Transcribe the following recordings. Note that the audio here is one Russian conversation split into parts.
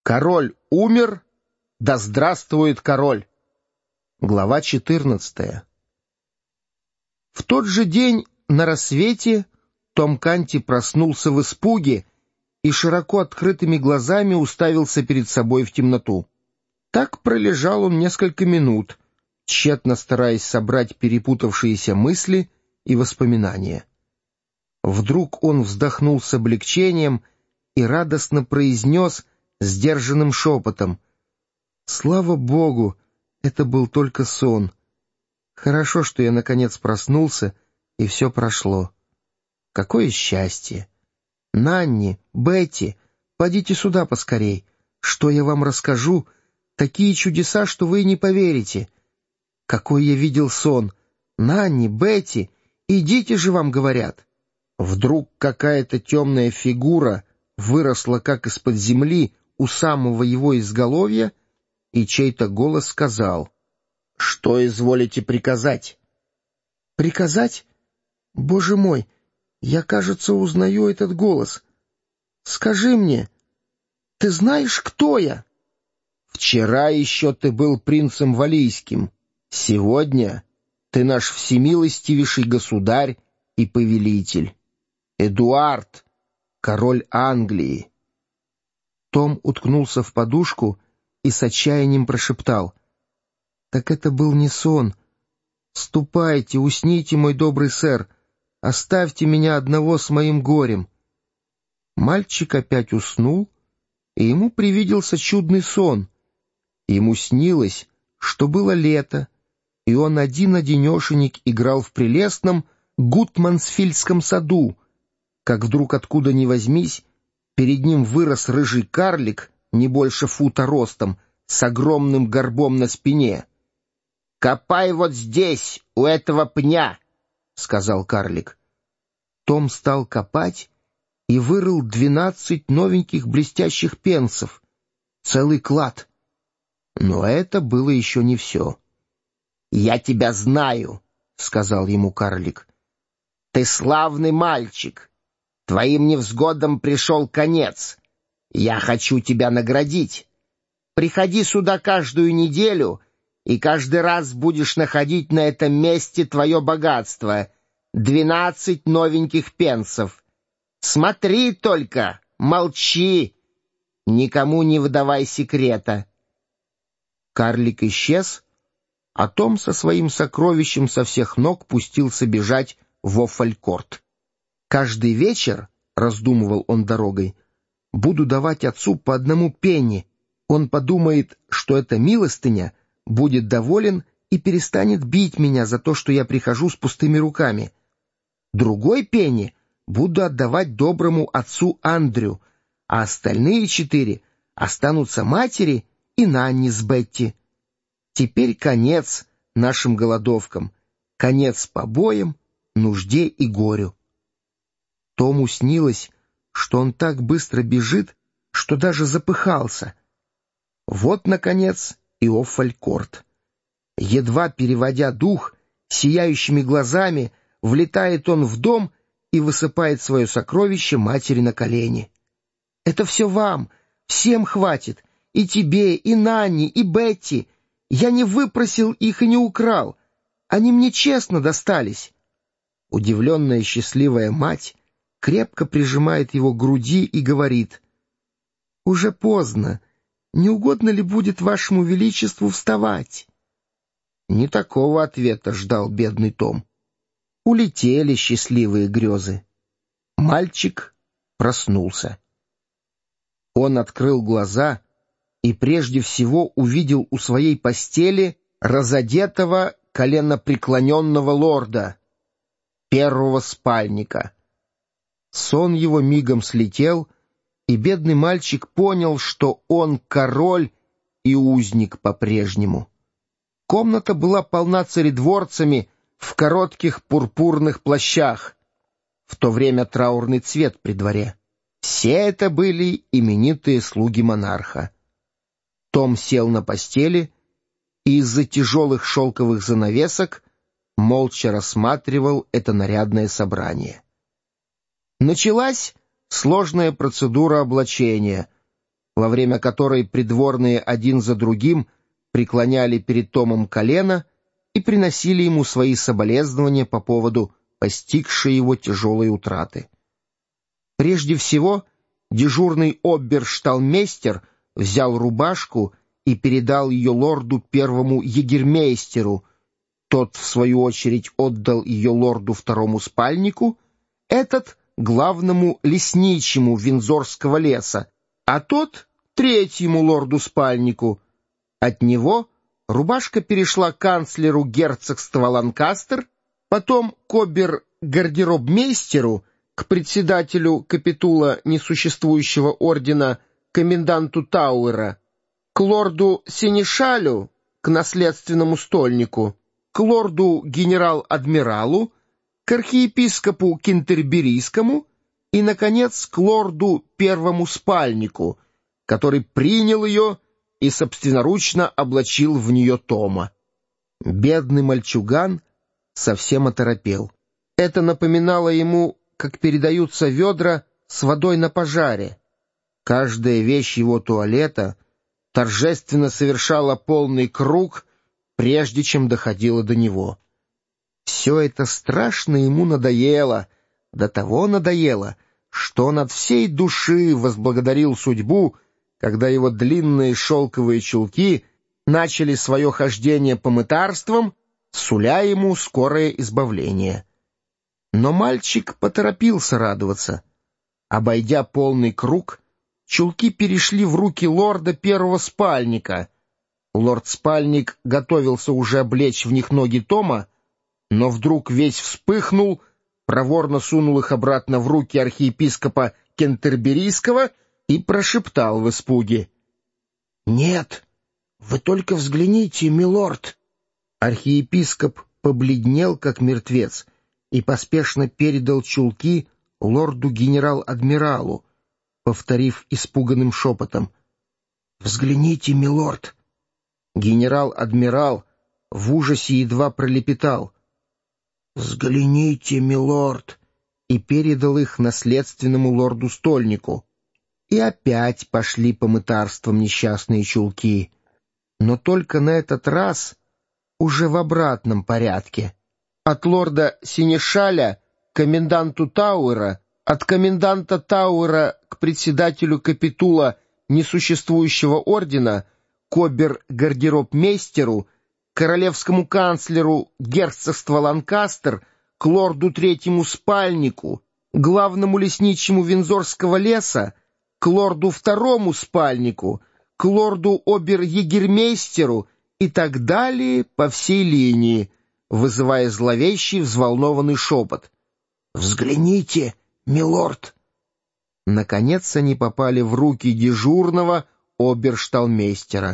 Король умер, да здравствует король. Глава 14. В тот же день на рассвете Том Канти проснулся в испуге и широко открытыми глазами уставился перед собой в темноту. Так пролежал он несколько минут, тщетно стараясь собрать перепутавшиеся мысли и воспоминания. Вдруг он вздохнул с облегчением и радостно произнес сдержанным шепотом: «Слава Богу, это был только сон. Хорошо, что я наконец проснулся, и все прошло. Какое счастье! Нанни, Бетти, подите сюда поскорей. Что я вам расскажу? Такие чудеса, что вы не поверите. Какой я видел сон! Нанни, Бетти, идите же, вам говорят!» Вдруг какая-то темная фигура выросла как из-под земли у самого его изголовья, и чей-то голос сказал: «Что изволите приказать?» «Приказать? Боже мой, я, кажется, узнаю этот голос. Скажи мне, ты знаешь, кто я?» «Вчера еще ты был принцем Валийским. Сегодня ты наш всемилостивейший государь и повелитель. Эдуард, король Англии». Том уткнулся в подушку и с отчаянием прошептал: «Так это был не сон. Ступайте, усните, мой добрый сэр, оставьте меня одного с моим горем». Мальчик опять уснул, и ему привиделся чудный сон. Ему снилось, что было лето, и он один-одинешенек играл в прелестном Гутмансфильдском саду, как вдруг откуда ни возьмись перед ним вырос рыжий карлик, не больше фута ростом, с огромным горбом на спине. «Копай вот здесь, у этого пня», — сказал карлик. Том стал копать и вырыл 12 новеньких блестящих пенсов. Целый клад. Но это было еще не все. «Я тебя знаю», — сказал ему карлик. «Ты славный мальчик. Твоим невзгодам пришел конец. Я хочу тебя наградить. Приходи сюда каждую неделю, и каждый раз будешь находить на этом месте твое богатство — 12 новеньких пенсов. Смотри только, молчи, никому не выдавай секрета». Карлик исчез, а Том со своим сокровищем со всех ног пустился бежать в Оффалькорт. «Каждый вечер, — раздумывал он дорогой, — буду давать отцу по 1 пенни. Он подумает, что это милостыня, будет доволен и перестанет бить меня за то, что я прихожу с пустыми руками. Другой пенни буду отдавать доброму отцу Андрю, а остальные 4 останутся матери и Нанни с Бетти. Теперь конец нашим голодовкам, конец побоям, нужде и горю». Тому снилось, что он так быстро бежит, что даже запыхался. Вот, наконец, и Оффалькорт. Едва переводя дух, сияющими глазами влетает он в дом и высыпает свое сокровище матери на колени. «Это все вам, всем хватит, и тебе, и Нанни, и Бетти. Я не выпросил их и не украл. Они мне честно достались». Удивленная счастливая мать крепко прижимает его к груди и говорит: «Уже поздно. Не угодно ли будет вашему величеству вставать?» Не такого ответа ждал бедный Том. Улетели счастливые грезы. Мальчик проснулся. Он открыл глаза и прежде всего увидел у своей постели разодетого коленопреклоненного лорда, первого спальника. Сон его мигом слетел, и бедный мальчик понял, что он король и узник по-прежнему. Комната была полна царедворцами в коротких пурпурных плащах, в то время траурный цвет при дворе. Все это были именитые слуги монарха. Том сел на постели и из-за тяжелых шелковых занавесок молча рассматривал это нарядное собрание. Началась сложная процедура облачения. во время которой придворные один за другим преклоняли перед Томом колено и приносили ему свои соболезнования по поводу постигшей его тяжелой утраты. Прежде всего, дежурный обершталмейстер взял рубашку и передал ее лорду первому егермейстеру. Тот, в свою очередь, отдал ее лорду второму спальнику, этот — главному лесничему Виндзорского леса, а тот — третьему лорду-спальнику. От него рубашка перешла канцлеру герцогства Ланкастер, потом к обер-гардеробмейстеру, к председателю капитула несуществующего ордена коменданту Тауэра, к лорду-сенешалю, к наследственному стольнику, к лорду-генерал-адмиралу, к архиепископу Кентерберийскому и, наконец, к лорду первому спальнику, который принял ее и собственноручно облачил в нее Тома. Бедный мальчуган совсем оторопел. Это напоминало ему, как передаются ведра с водой на пожаре. Каждая вещь его туалета торжественно совершала полный круг, прежде чем доходила до него. Все это страшно ему надоело, до того надоело, что он от всей души возблагодарил судьбу, когда его длинные шелковые чулки начали свое хождение по мытарствам, суля ему скорое избавление. Но мальчик поторопился радоваться. Обойдя полный круг, чулки перешли в руки лорда первого спальника. Лорд-спальник готовился уже облечь в них ноги Тома, но вдруг весь вспыхнул, проворно сунул их обратно в руки архиепископа Кентерберийского и прошептал в испуге: «Нет, вы только взгляните, милорд!» Архиепископ побледнел, как мертвец, и поспешно передал чулки лорду-генерал-адмиралу, повторив испуганным шепотом: «Взгляните, милорд!» Генерал-адмирал в ужасе едва пролепетал: «Взгляните, милорд!» и передал их наследственному лорду-стольнику. И опять пошли по мытарствам несчастные чулки, но только на этот раз уже в обратном порядке. От лорда-сенешаля к коменданту Тауэра, от коменданта Тауэра к председателю капитула несуществующего ордена, к обер-гардеробмейстеру, к королевскому канцлеру герцогства Ланкастер, к лорду третьему спальнику, главному лесничему Виндзорского леса, к лорду второму спальнику, к лорду обер-егермейстеру и так далее по всей линии, вызывая зловещий взволнованный шепот: «Взгляните, милорд!» Наконец они попали в руки дежурного обершталмейстера.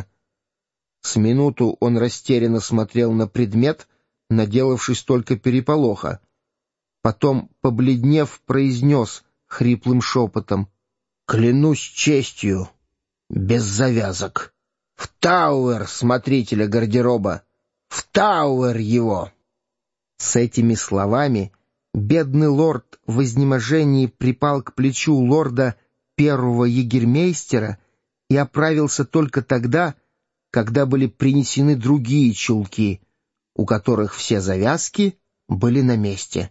С минуту он растерянно смотрел на предмет, наделавшись только переполоха. Потом, побледнев, произнес хриплым шепотом: «Клянусь честью, без завязок. В Тауэр смотрителя гардероба! В Тауэр его!» С этими словами бедный лорд в изнеможении припал к плечу лорда первого егермейстера и оправился только тогда, когда были принесены другие чулки, у которых все завязки были на месте.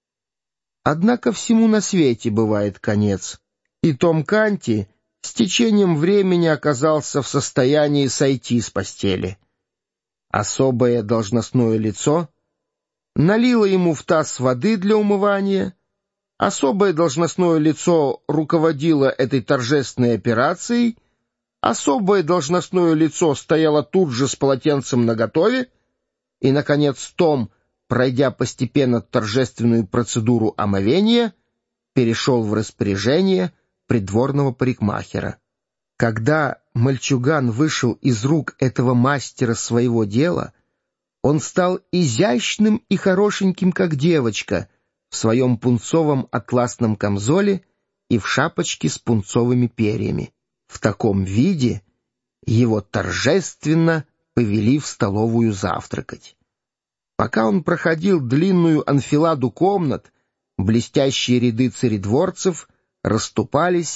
Однако всему на свете бывает конец, и Том Канти с течением времени оказался в состоянии сойти с постели. Особое должностное лицо налило ему в таз воды для умывания, особое должностное лицо руководило этой торжественной операцией, особое должностное лицо стояло тут же с полотенцем наготове, и, наконец, Том, пройдя постепенно торжественную процедуру омовения, перешел в распоряжение придворного парикмахера. Когда мальчуган вышел из рук этого мастера своего дела, он стал изящным и хорошеньким, как девочка, в своем пунцовом атласном камзоле и в шапочке с пунцовыми перьями. В таком виде его торжественно повели в столовую завтракать. Пока он проходил длинную анфиладу комнат, блестящие ряды царедворцев расступались,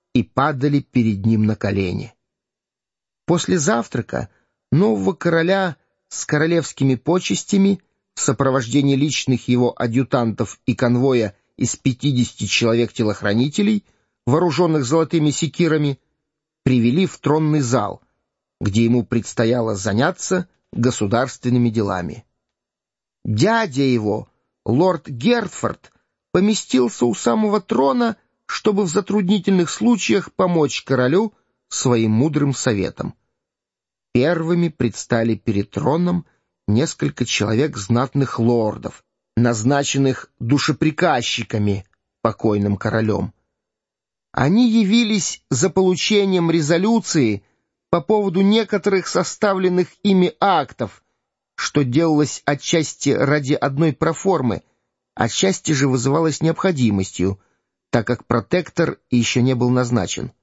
и падали перед ним на колени. После завтрака нового короля с королевскими почестями в сопровождении личных его адъютантов и конвоя из 50 человек-телохранителей, вооруженных золотыми секирами, привели в тронный зал, где ему предстояло заняться государственными делами. Дядя его, лорд Гертфорд, поместился у самого трона, чтобы в затруднительных случаях помочь королю своим мудрым советом. Первыми предстали перед троном несколько человек знатных лордов, назначенных душеприказчиками покойным королем. Они явились за получением резолюции по поводу некоторых составленных ими актов, что делалось отчасти ради одной проформы, отчасти же вызывалось необходимостью, так как протектор еще не был назначен.